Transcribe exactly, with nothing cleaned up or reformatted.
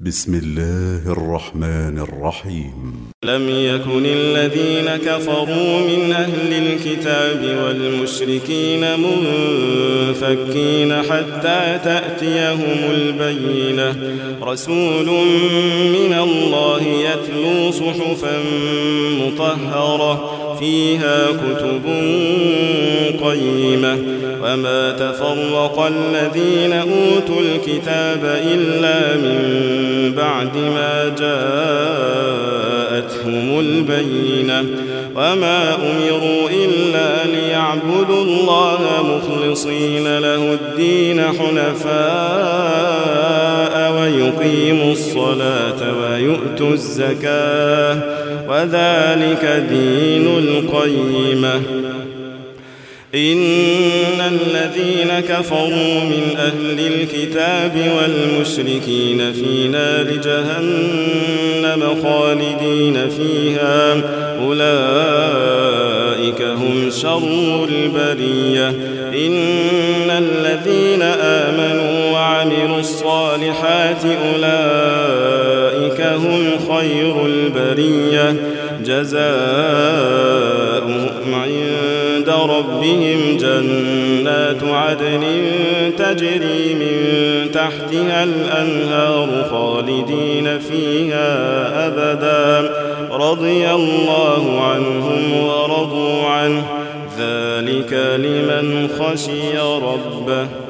بسم الله الرحمن الرحيم. لم يكن الذين كفروا من أهل الكتاب والمشركين منفكين حتى تأتيهم البينة، رسول من الله يتلو صحفا مطهرة فيها كتب قيمة، وما تفرق الذين أوتوا الكتاب إلا من بعد ما جاءتهم البينة، وما أمروا إلا ليعبدوا الله مخلصين له الدين حنفاء ويقيموا الصلاة ويؤتوا الزكاة وذلك دين القيمة. إن الذين كفروا من أهل الكتاب والمشركين في نار جهنم خالدين فيها، أولئك هم شر البرية. إن الذين آمنوا وعملوا الصالحات أولئك هم خير البرية، جزاؤهم عند ربهم جنات عدن تجري من تحتها الأنهار خالدين فيها أبدا، رضي الله عنهم ورضوا عنه، ذلك لمن خشي ربه.